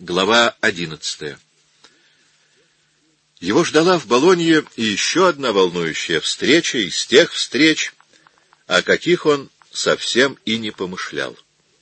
Глава 11. Его ждала в Болонье и еще одна волнующая встреча из тех встреч, о каких он совсем и не помышлял.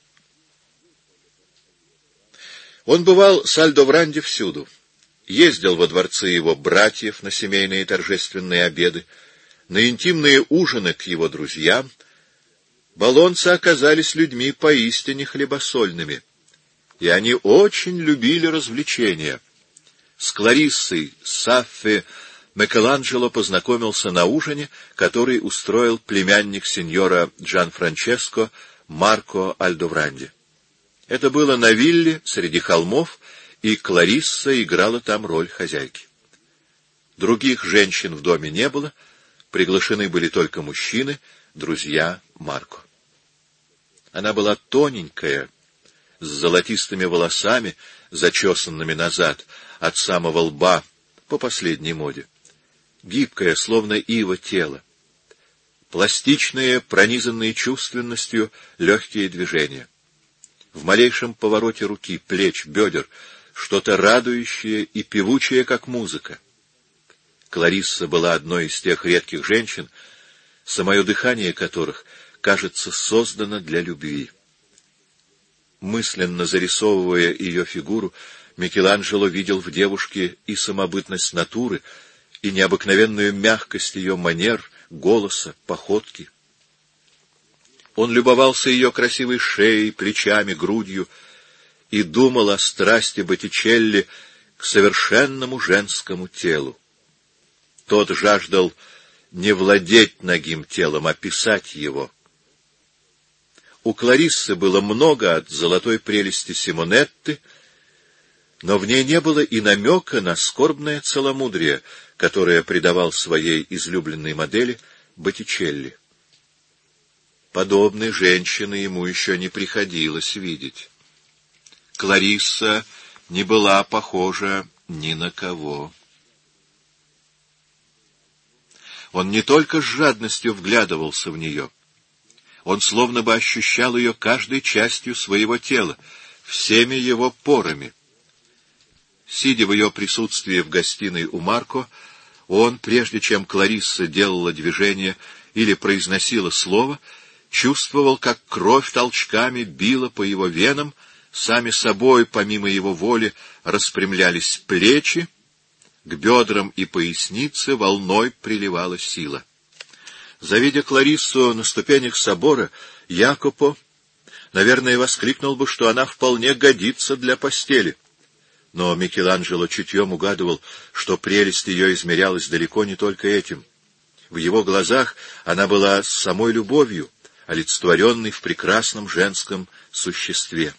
Он бывал с Альдовранди всюду, ездил во дворцы его братьев на семейные торжественные обеды, на интимные ужины к его друзьям. Болонцы оказались людьми поистине хлебосольными, и они очень любили развлечения. С Клариссой Саффи Микеланджело познакомился на ужине, который устроил племянник сеньора Джанфранческо Марко Альдовранди. Это было на вилле среди холмов, и Кларисса играла там роль хозяйки. Других женщин в доме не было, приглашены были только мужчины, друзья Марко. Она была тоненькая, с золотистыми волосами, зачесанными назад, от самого лба, по последней моде. Гибкое, словно ива, тело. Пластичные, пронизанные чувственностью, легкие движения. В малейшем повороте руки, плеч, бедер что-то радующее и певучее, как музыка. Кларисса была одной из тех редких женщин, самое дыхание которых, кажется, создано для любви. Мысленно зарисовывая ее фигуру, Микеланджело видел в девушке и самобытность натуры, и необыкновенную мягкость ее манер, голоса, походки. Он любовался ее красивой шеей, плечами, грудью и думал о страсти Боттичелли к совершенному женскому телу. Тот жаждал не владеть нагим телом, а писать его. У Клариссы было много от золотой прелести Симонетты, но в ней не было и намека на скорбное целомудрие, которое придавал своей излюбленной модели Боттичелли. Подобной женщины ему еще не приходилось видеть. Кларисса не была похожа ни на кого. Он не только с жадностью вглядывался в нее, он словно бы ощущал ее каждой частью своего тела, всеми его порами. Сидя в ее присутствии в гостиной у Марко, он, прежде чем Кларисса делала движение или произносила слово, чувствовал, как кровь толчками била по его венам, сами собой, помимо его воли, распрямлялись плечи, к бедрам и пояснице волной приливала сила. Завидя Клариссу на ступенях собора, Якопо, наверное, воскликнул бы, что она вполне годится для постели. Но Микеланджело чутьем угадывал, что прелесть ее измерялась далеко не только этим. В его глазах она была самой любовью, олицетворенной в прекрасном женском существе.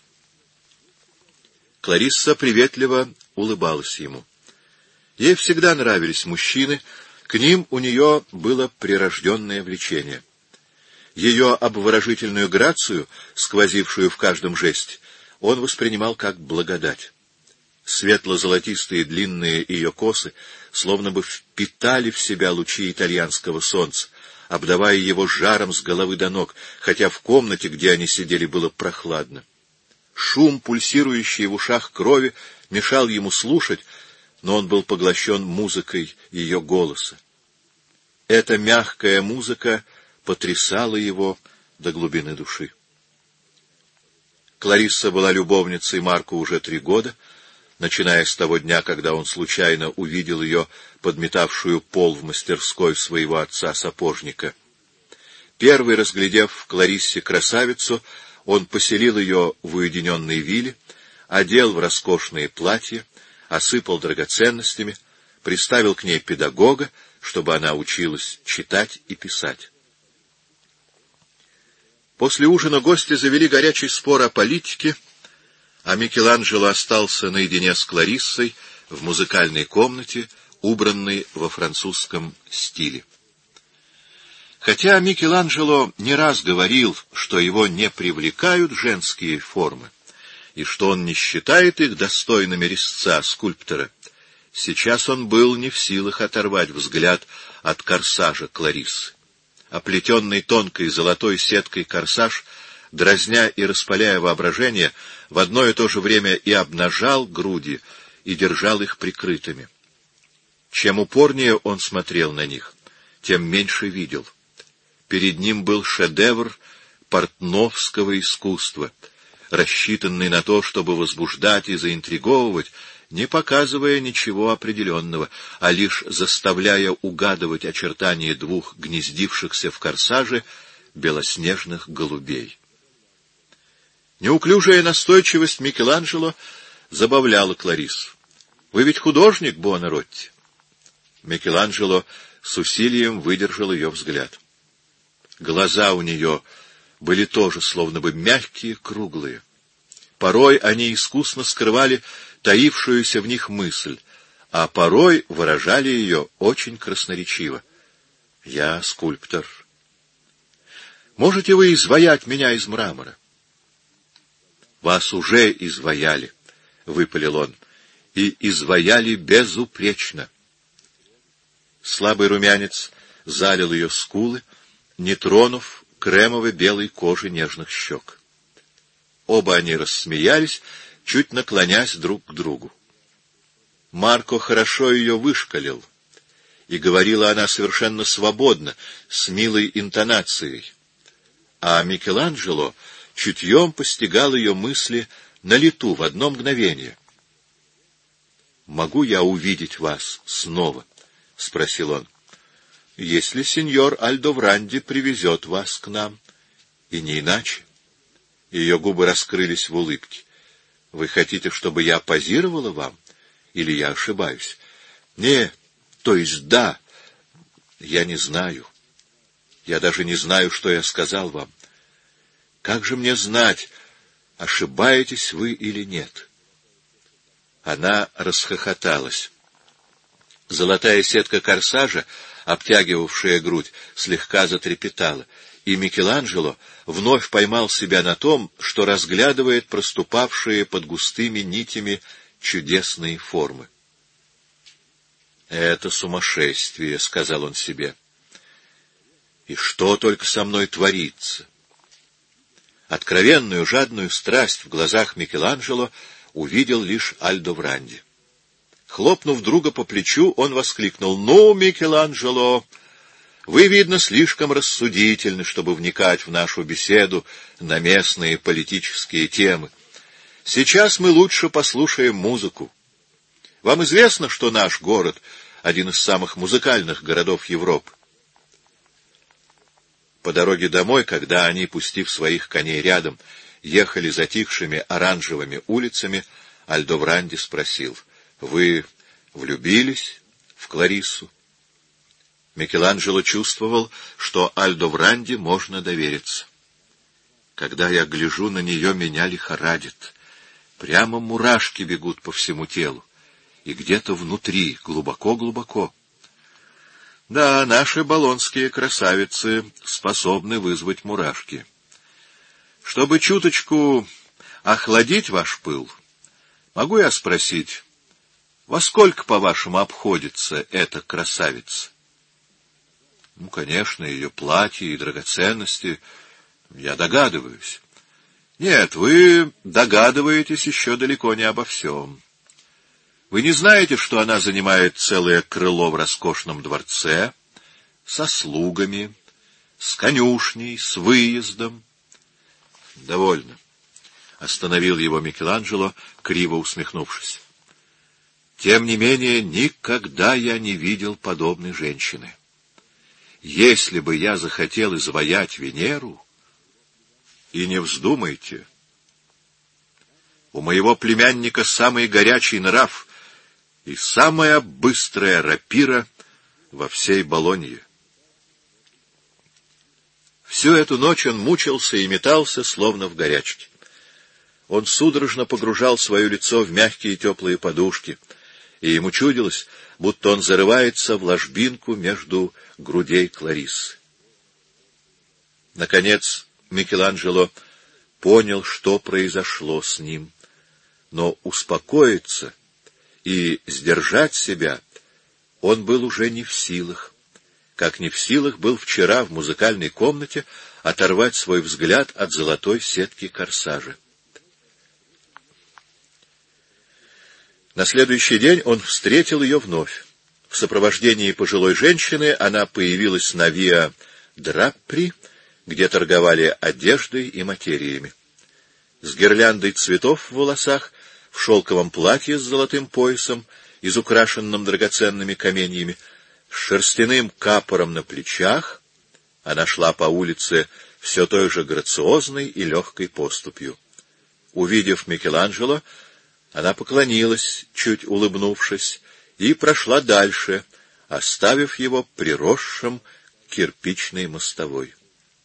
Кларисса приветливо улыбалась ему. Ей всегда нравились мужчины, к ним у нее было прирожденное влечение. Ее обворожительную грацию, сквозившую в каждом жесте, он воспринимал как благодать. Светло-золотистые длинные ее косы словно бы впитали в себя лучи итальянского солнца, обдавая его жаром с головы до ног, хотя в комнате, где они сидели, было прохладно. Шум, пульсирующий в ушах крови, мешал ему слушать, но он был поглощен музыкой ее голоса. Эта мягкая музыка потрясала его до глубины души. Кларисса была любовницей Марко уже 3 года, начиная с того дня, когда он случайно увидел ее, подметавшую пол в мастерской своего отца-сапожника. Первый, разглядев в Клариссе красавицу, он поселил ее в уединенной вилле, одел в роскошные платья, осыпал драгоценностями, приставил к ней педагога, чтобы она училась читать и писать. После ужина гости завели горячий спор о политике, а Микеланджело остался наедине с Клариссой в музыкальной комнате, убранной во французском стиле. Хотя Микеланджело не раз говорил, что его не привлекают женские формы, и что он не считает их достойными резца скульптора, сейчас он был не в силах оторвать взгляд от корсажа Клариссы. Оплетенный тонкой золотой сеткой корсаж дразня и распаляя воображение, в одно и то же время и обнажал груди, и держал их прикрытыми. Чем упорнее он смотрел на них, тем меньше видел. Перед ним был шедевр портновского искусства, рассчитанный на то, чтобы возбуждать и заинтриговывать, не показывая ничего определенного, а лишь заставляя угадывать очертания двух гнездившихся в корсаже белоснежных голубей. Неуклюжая настойчивость Микеланджело забавляла Клариссу. «Вы ведь художник, Буонаротти?» Микеланджело с усилием выдержал ее взгляд. Глаза у нее были тоже словно бы мягкие, круглые. Порой они искусно скрывали таившуюся в них мысль, а порой выражали ее очень красноречиво. «Я скульптор. Можете вы изваять меня из мрамора?» «Вас уже изваяли», — выпалил он, — «и изваяли безупречно». Слабый румянец залил ее скулы, не тронув кремовой белой кожи нежных щек. Оба они рассмеялись, чуть наклонясь друг к другу. Марко хорошо ее вышкалил, и говорила она совершенно свободно, с милой интонацией. А Микеланджело чутьем постигал ее мысли на лету в одно мгновение. «Могу я увидеть вас снова?» — спросил он. «Если сеньор Альдовранди привезет вас к нам, и не иначе». Ее губы раскрылись в улыбке. «Вы хотите, чтобы я позировала вам? Или я ошибаюсь?» «Нет, то есть да. Я не знаю. Я даже не знаю, что я сказал вам. Как же мне знать, ошибаетесь вы или нет?» Она расхохоталась. Золотая сетка корсажа, обтягивавшая грудь, слегка затрепетала, и Микеланджело вновь поймал себя на том, что разглядывает проступавшие под густыми нитями чудесные формы. «Это сумасшествие», — сказал он себе. «И что только со мной творится?» Откровенную, жадную страсть в глазах Микеланджело увидел лишь Альдовранди. Хлопнув друга по плечу, он воскликнул: «Ну, Микеланджело, вы, видно, слишком рассудительны, чтобы вникать в нашу беседу на местные политические темы. Сейчас мы лучше послушаем музыку. Вам известно, что наш город — один из самых музыкальных городов Европы?» По дороге домой, когда они, пустив своих коней рядом, ехали затихшими оранжевыми улицами, Альдовранди спросил: «Вы влюбились в Клариссу?» Микеланджело чувствовал, что Альдовранди можно довериться. «Когда я гляжу на нее, меня лихорадит. Прямо мурашки бегут по всему телу. И где-то внутри, глубоко-глубоко. Да, наши болонские красавицы способны вызвать мурашки. Чтобы чуточку охладить ваш пыл, могу я спросить, во сколько, по-вашему, обходится эта красавица?» «Ну, конечно, ее платье и драгоценности, я догадываюсь». «Нет, вы догадываетесь еще далеко не обо всем. Вы не знаете, что она занимает целое крыло в роскошном дворце, со слугами, с конюшней, с выездом?» «Довольно», — остановил его Микеланджело, криво усмехнувшись. «Тем не менее, никогда я не видел подобной женщины. Если бы я захотел изваять Венеру, и не вздумайте, у моего племянника самый горячий нрав и самая быстрая рапира во всей Болонье». Всю эту ночь он мучился и метался, словно в горячке. Он судорожно погружал свое лицо в мягкие теплые подушки, и ему чудилось, будто он зарывается в ложбинку между грудей Клариссы. Наконец Микеланджело понял, что произошло с ним, но успокоиться и сдержать себя он был уже не в силах, как не в силах был вчера в музыкальной комнате оторвать свой взгляд от золотой сетки корсажа. На следующий день он встретил ее вновь. В сопровождении пожилой женщины она появилась на Виа Драппри, где торговали одеждой и материями. С гирляндой цветов в волосах, в шелковом платье с золотым поясом, изукрашенным драгоценными каменьями, с шерстяным капором на плечах, она шла по улице все той же грациозной и легкой поступью. Увидев Микеланджело, она поклонилась, чуть улыбнувшись, и прошла дальше, оставив его приросшим к кирпичной мостовой.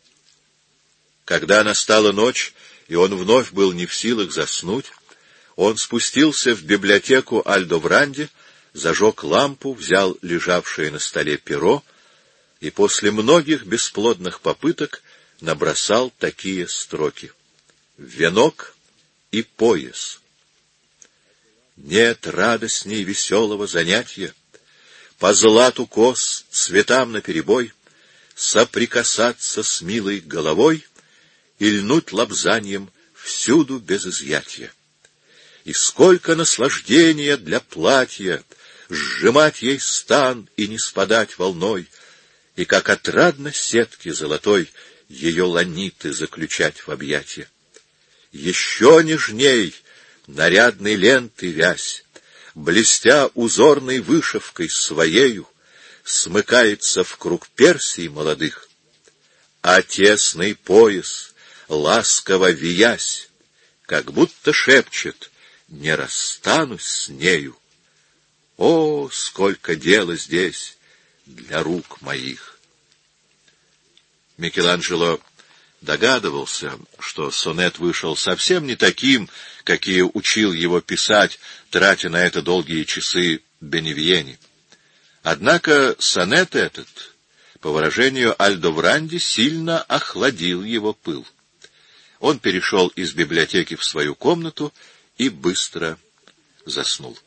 Когда настала ночь, и он вновь был не в силах заснуть, он спустился в библиотеку Альдовранди, зажег лампу, взял лежавшее на столе перо и после многих бесплодных попыток набросал такие строки: «Венок и пояс». Нет радостней веселого занятия, по злату кос, цветам наперебой, соприкасаться с милой головой и льнуть лобзаньем всюду без изъятия. И сколько наслаждения для платья, сжимать ей стан и не спадать волной, и как отрадно сетки золотой ее ланиты заключать в объятия. Еще нежней нарядной ленты вязь, блестя узорной вышивкой своею, смыкается в круг персий молодых, а тесный пояс, ласково виясь, как будто шепчет: «Не расстанусь с нею». О, сколько дела здесь для рук моих! Микеланджело догадывался, что сонет вышел совсем не таким, какие учил его писать, тратя на это долгие часы Беневьени. Однако сонет этот, по выражению Альдовранди, сильно охладил его пыл. Он перешел из библиотеки в свою комнату и быстро заснул.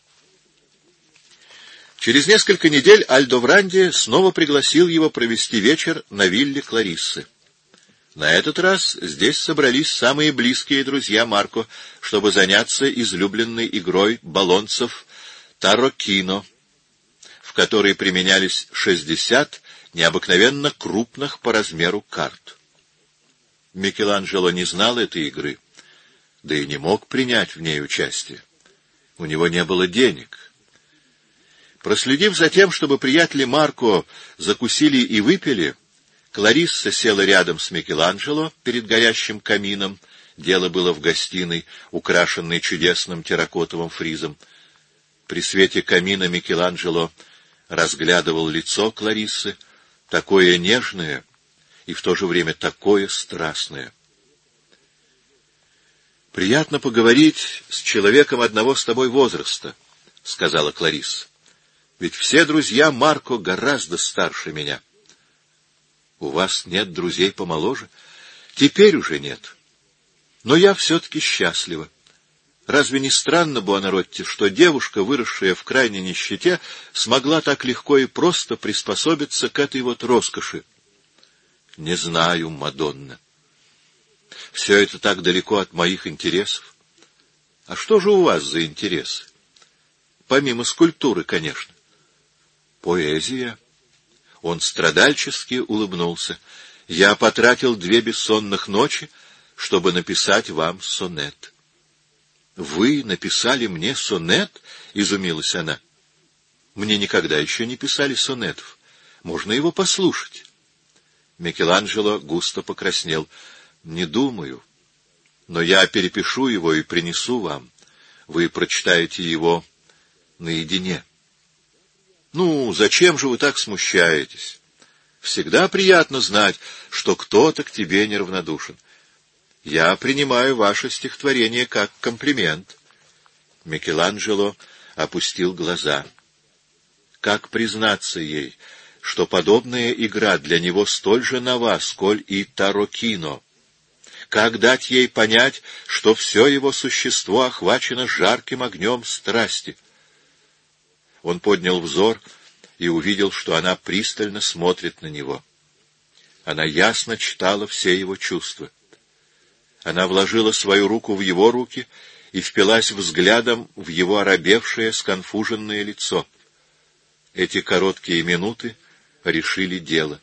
Через несколько недель Альдовранди снова пригласил его провести вечер на вилле Клариссы. На этот раз здесь собрались самые близкие друзья Марко, чтобы заняться излюбленной игрой болонцев тароккино, в которой применялись 60 необыкновенно крупных по размеру карт. Микеланджело не знал этой игры, да и не мог принять в ней участие. У него не было денег. Проследив за тем, чтобы приятели Марко закусили и выпили, Кларисса села рядом с Микеланджело перед горящим камином. Дело было в гостиной, украшенной чудесным терракотовым фризом. При свете камина Микеланджело разглядывал лицо Клариссы, такое нежное и в то же время такое страстное. «Приятно поговорить с человеком одного с тобой возраста», — сказала Кларисса. «Ведь все друзья Марко гораздо старше меня». «У вас нет друзей помоложе?» «Теперь уже нет. Но я все-таки счастлива. Разве не странно, Буонаротти, что девушка, выросшая в крайней нищете, смогла так легко и просто приспособиться к этой вот роскоши?» «Не знаю, Мадонна. Все это так далеко от моих интересов. А что же у вас за интересы? Помимо скульптуры, конечно». «Поэзия». Он страдальчески улыбнулся. «Я потратил 2 бессонных ночи, чтобы написать вам сонет». «Вы написали мне сонет?» — изумилась она. «Мне никогда еще не писали сонетов. Можно его послушать». Микеланджело густо покраснел. «Не думаю. Но я перепишу его и принесу вам. Вы прочитаете его наедине». «Ну, зачем же вы так смущаетесь? Всегда приятно знать, что кто-то к тебе неравнодушен. Я принимаю ваше стихотворение как комплимент». Микеланджело опустил глаза. Как признаться ей, что подобная игра для него столь же нова, сколь и тароккино? Как дать ей понять, что все его существо охвачено жарким огнем страсти? Он поднял взор и увидел, что она пристально смотрит на него. Она ясно читала все его чувства. Она вложила свою руку в его руки и впилась взглядом в его оробевшее, сконфуженное лицо. Эти короткие минуты решили дело.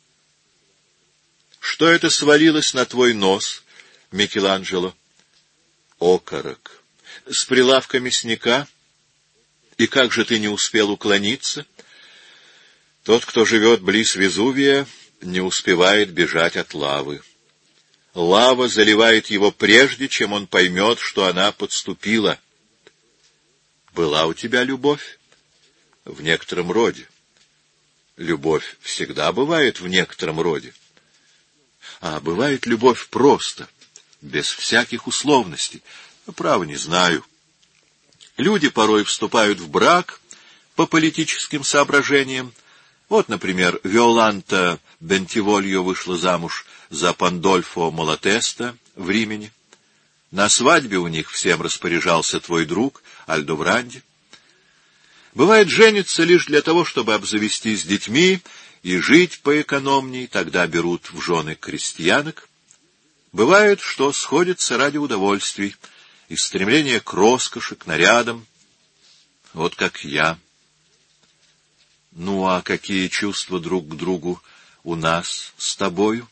— Что это свалилось на твой нос, Микеланджело? — Окорок. — С прилавка мясника? И как же ты не успел уклониться? — Тот, кто живет близ Везувия, не успевает бежать от лавы. Лава заливает его прежде, чем он поймет, что она подступила. — Была у тебя любовь? — В некотором роде. Любовь всегда бывает в некотором роде. А бывает любовь просто, без всяких условностей. Право, не знаю. Люди порой вступают в брак по политическим соображениям. Вот, например, Виоланта Бентивольо вышла замуж за Пандольфо Малатеста в Римени. На свадьбе у них всем распоряжался твой друг Альдовранди. Бывает, женятся лишь для того, чтобы обзавестись детьми и жить поэкономней, тогда берут в жены крестьянок. Бывает, что сходятся ради удовольствий и стремления к роскоши, к нарядам. Вот как я. Ну, а какие чувства друг к другу у нас с тобою?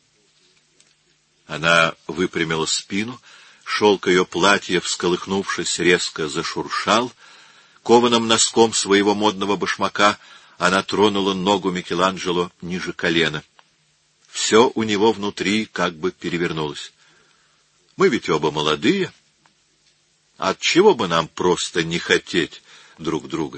Она выпрямила спину, шелк ее платья, всколыхнувшись, резко зашуршал. Кованым носком своего модного башмака она тронула ногу Микеланджело ниже колена. Все у него внутри как бы перевернулось. Мы ведь оба молодые. Отчего бы нам просто не хотеть друг друга?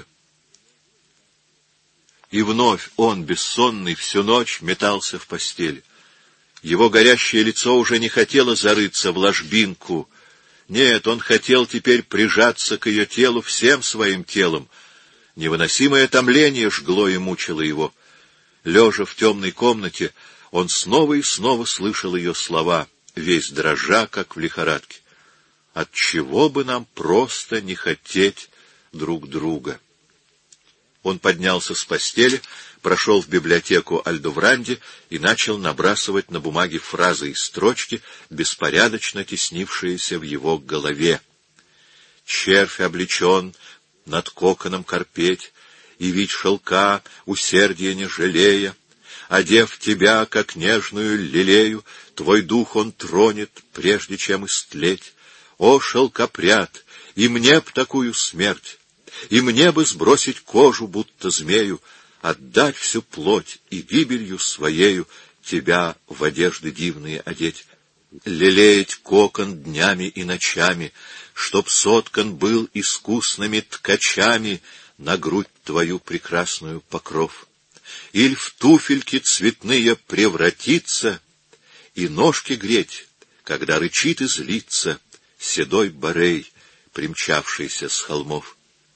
И вновь он, бессонный, всю ночь метался в постели. Его горящее лицо уже не хотело зарыться в ложбинку. Нет, он хотел теперь прижаться к ее телу всем своим телом. Невыносимое томление жгло и мучило его. Лежа в темной комнате, он снова и снова слышал ее слова, весь дрожа, как в лихорадке. Отчего бы нам просто не хотеть друг друга? Он поднялся с постели, прошел в библиотеку Альдовранди и начал набрасывать на бумаге фразы и строчки, беспорядочно теснившиеся в его голове. «Червь облечен над коконом корпеть, и вить шелка, усердия не жалея. Одев тебя, как нежную лилею, твой дух он тронет, прежде чем истлеть. О, шелкопряд, и мне б такую смерть! И мне бы сбросить кожу, будто змею, отдать всю плоть и гибелью своею тебя в одежды дивные одеть, лелеять кокон днями и ночами, чтоб соткан был искусными ткачами на грудь твою прекрасную покров, иль в туфельки цветные превратиться и ножки греть, когда рычит и злится седой барей, примчавшийся с холмов.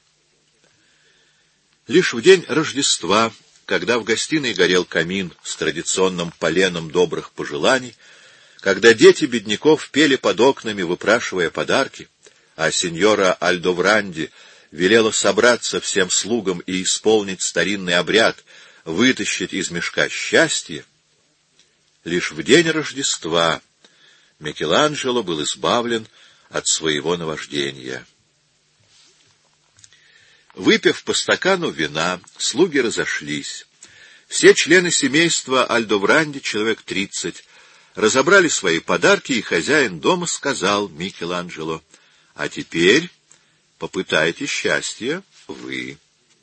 Лишь в день Рождества, когда в гостиной горел камин с традиционным поленом добрых пожеланий, когда дети бедняков пели под окнами, выпрашивая подарки, а сеньора Альдовранди велела собраться всем слугам и исполнить старинный обряд, вытащить из мешка счастье, лишь в день Рождества Микеланджело был избавлен от своего наваждения. Выпив по стакану вина, слуги разошлись. Все члены семейства Альдовранди, человек 30, разобрали свои подарки, и хозяин дома сказал Микеланджело: «А теперь попытайте счастье вы».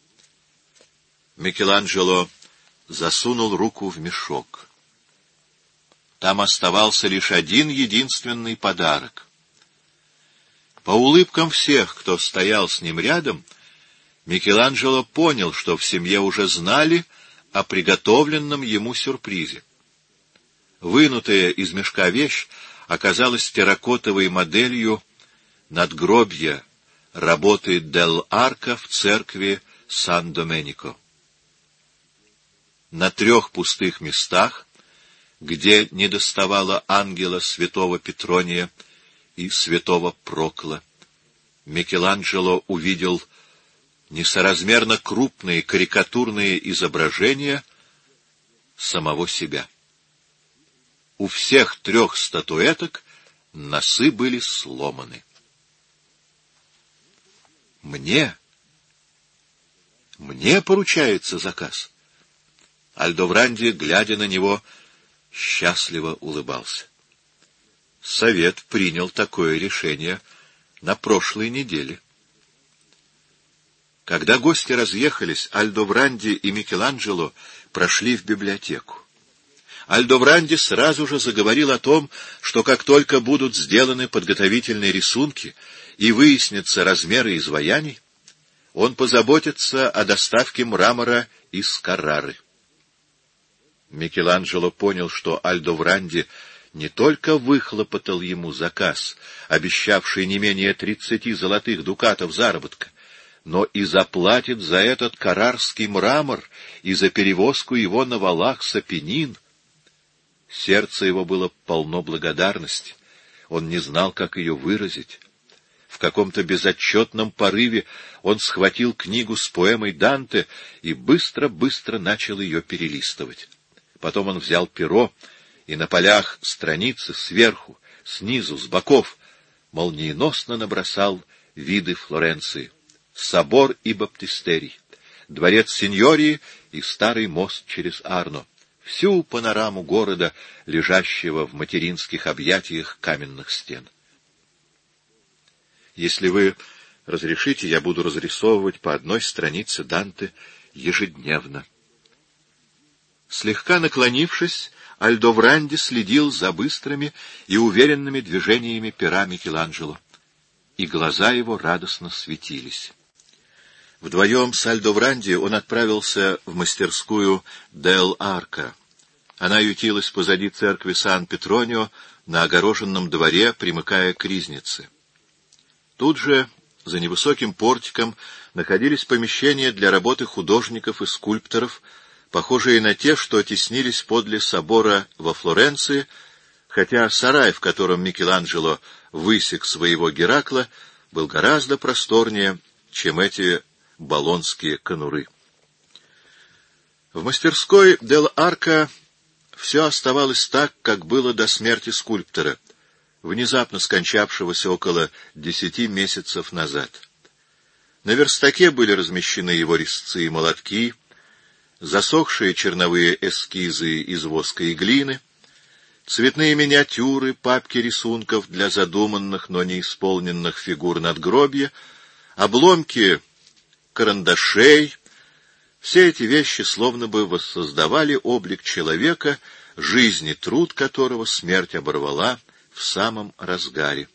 Микеланджело засунул руку в мешок. Там оставался лишь один единственный подарок. По улыбкам всех, кто стоял с ним рядом, Микеланджело понял, что в семье уже знали о приготовленном ему сюрпризе. Вынутая из мешка вещь оказалась терракотовой моделью надгробья работы Дель Арко в церкви Сан-Доменико. На 3 пустых местах, где недоставало ангела святого Петрония и святого Прокла, Микеланджело увидел несоразмерно крупные карикатурные изображения самого себя. У всех 3 статуэток носы были сломаны. Мне поручается заказ. Альдовранди, глядя на него, счастливо улыбался. Совет принял такое решение на прошлой неделе. Когда гости разъехались, Альдовранди и Микеланджело прошли в библиотеку. Альдовранди сразу же заговорил о том, что как только будут сделаны подготовительные рисунки и выяснятся размеры изваяний, он позаботится о доставке мрамора из Каррары. Микеланджело понял, что Альдовранди не только выхлопотал ему заказ, обещавший не менее 30 золотых дукатов заработка, но и заплатит за этот каррарский мрамор и за перевозку его на валах с Апеннин. Сердце его было полно благодарности. Он не знал, как ее выразить. В каком-то безотчетном порыве он схватил книгу с поэмой Данте и быстро-быстро начал ее перелистывать. Потом он взял перо и на полях страницы сверху, снизу, с боков молниеносно набросал виды Флоренции: собор и баптистерий, дворец Синьории и старый мост через Арно, всю панораму города, лежащего в материнских объятиях каменных стен. Если вы разрешите, я буду разрисовывать по одной странице Данте ежедневно. Слегка наклонившись, Альдовранди следил за быстрыми и уверенными движениями пера Микеланджело, и глаза его радостно светились. Вдвоем с Альдовранди он отправился в мастерскую Дель Арка. Она ютилась позади церкви Сан-Петронио на огороженном дворе, примыкая к ризнице. Тут же, за невысоким портиком, находились помещения для работы художников и скульпторов, похожие на те, что теснились подле собора во Флоренции, хотя сарай, в котором Микеланджело высек своего Геракла, был гораздо просторнее, чем эти болонские конуры. В мастерской Дель Арка все оставалось так, как было до смерти скульптора, внезапно скончавшегося около 10 месяцев назад. На верстаке были размещены его резцы и молотки, засохшие черновые эскизы из воска и глины, цветные миниатюры, папки рисунков для задуманных, но не исполненных фигур надгробья, обломки карандашей. Все эти вещи словно бы воссоздавали облик человека, жизнь и труд которого смерть оборвала в самом разгаре.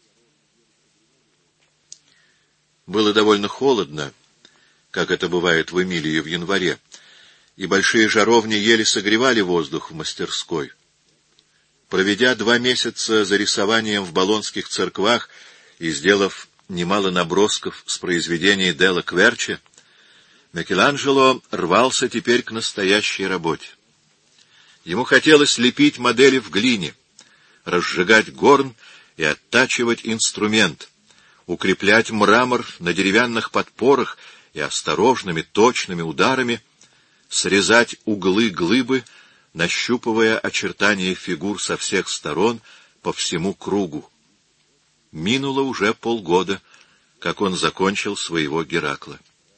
Было довольно холодно, как это бывает в Эмилии в январе, и большие жаровни еле согревали воздух в мастерской. Проведя 2 месяца за рисованием в болонских церквах и сделав немало набросков с произведений Делла Кверча, Микеланджело рвался теперь к настоящей работе. Ему хотелось лепить модели в глине, разжигать горн и оттачивать инструмент, укреплять мрамор на деревянных подпорах и осторожными, точными ударами срезать углы глыбы, нащупывая очертания фигур со всех сторон по всему кругу. Минуло уже полгода, как он закончил своего Геракла.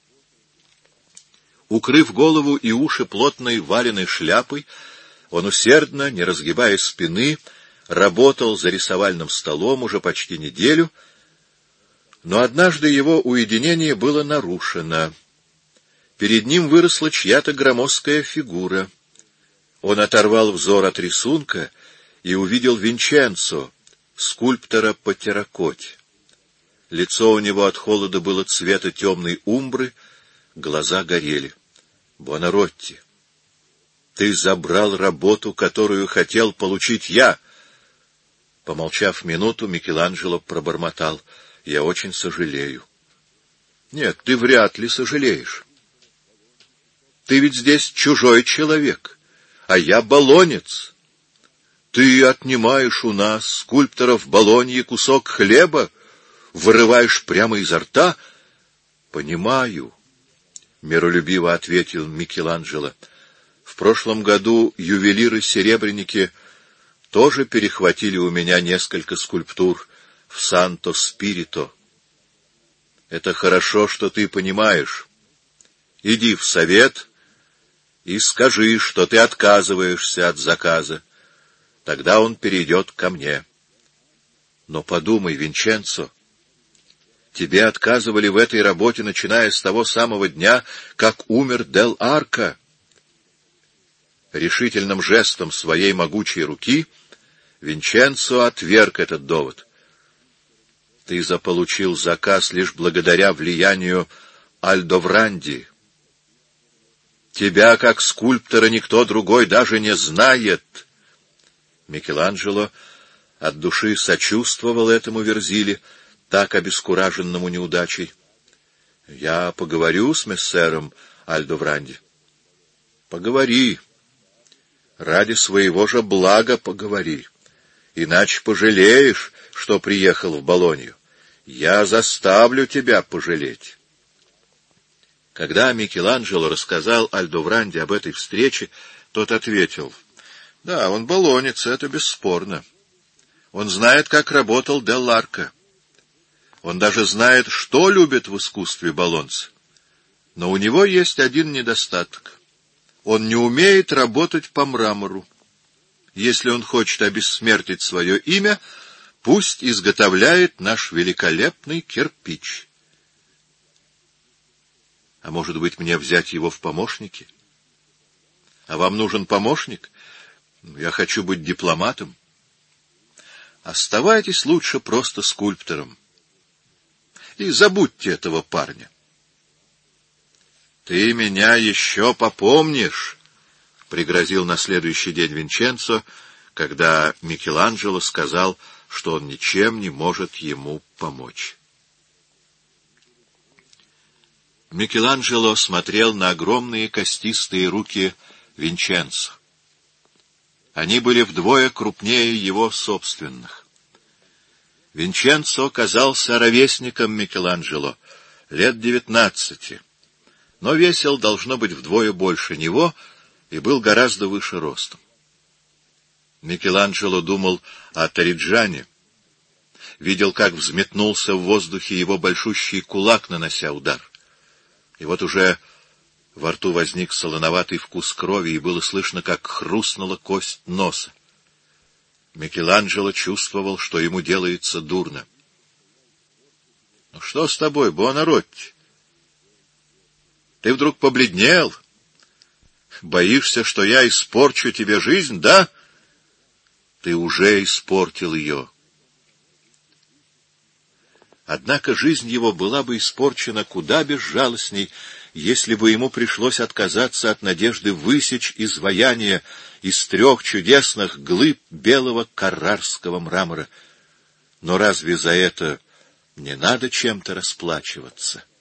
Укрыв голову и уши плотной валеной шляпой, он усердно, не разгибая спины, работал за рисовальным столом уже почти неделю, но однажды его уединение было нарушено. Перед ним выросла чья-то громоздкая фигура. Он оторвал взор от рисунка и увидел Винченцо, скульптора по терракоте. Лицо у него от холода было цвета темной умбры, глаза горели. «Буонаротти, ты забрал работу, которую хотел получить я!» Помолчав минуту, Микеланджело пробормотал: «Я очень сожалею». «Нет, ты вряд ли сожалеешь. Ты ведь здесь чужой человек, а я болонец. Ты отнимаешь у нас, скульпторов Болоньи, кусок хлеба, вырываешь прямо изо рта. Понимаю, миролюбиво ответил Микеланджело. В прошлом году ювелиры-серебряники тоже перехватили у меня несколько скульптур в Санто-Спирито. Это хорошо, что ты понимаешь. Иди в совет и скажи, что ты отказываешься от заказа. Тогда он перейдет ко мне. Но подумай, Винченцо, тебе отказывали в этой работе, начиная с того самого дня, как умер Дель Арко. Решительным жестом своей могучей руки Винченцо отверг этот довод. Ты заполучил заказ лишь благодаря влиянию Альдовранди. Тебя, как скульптора, никто другой даже не знает. Микеланджело от души сочувствовал этому Верзиле, так обескураженному неудачей. Я поговорю с мессером Альдовранди. Поговори. Ради своего же блага поговори. Иначе пожалеешь, что приехал в Болонью. Я заставлю тебя пожалеть. Когда Микеланджело рассказал Альдовранди об этой встрече, тот ответил: да, он болонец, это бесспорно. Он знает, как работал Дель Арко. Он даже знает, что любит в искусстве болонцы. Но у него есть один недостаток. Он не умеет работать по мрамору. Если он хочет обессмертить свое имя, пусть изготовляет наш великолепный кирпич. А может быть, мне взять его в помощники? А вам нужен помощник? Я хочу быть дипломатом. Оставайтесь лучше просто скульптором. И забудьте этого парня. Ты меня еще попомнишь, — пригрозил на следующий день Винченцо, когда Микеланджело сказал, что он ничем не может ему помочь. Микеланджело смотрел на огромные костистые руки Винченцо. Они были вдвое крупнее его собственных. Винченцо казался ровесником Микеланджело, лет 19, но весил, должно быть, вдвое больше него и был гораздо выше ростом. Микеланджело думал о Ториджане, видел, как взметнулся в воздухе его большущий кулак, нанося удар. И вот уже во рту возник солоноватый вкус крови, и было слышно, как хрустнула кость носа. Микеланджело чувствовал, что ему делается дурно. — Ну что с тобой, Буонаротти? Ты вдруг побледнел? Боишься, что я испорчу тебе жизнь, да? Ты уже испортил ее. Однако жизнь его была бы испорчена куда безжалостней, если бы ему пришлось отказаться от надежды высечь изваяние из 3 чудесных глыб белого каррарского мрамора. Но разве за это не надо чем-то расплачиваться?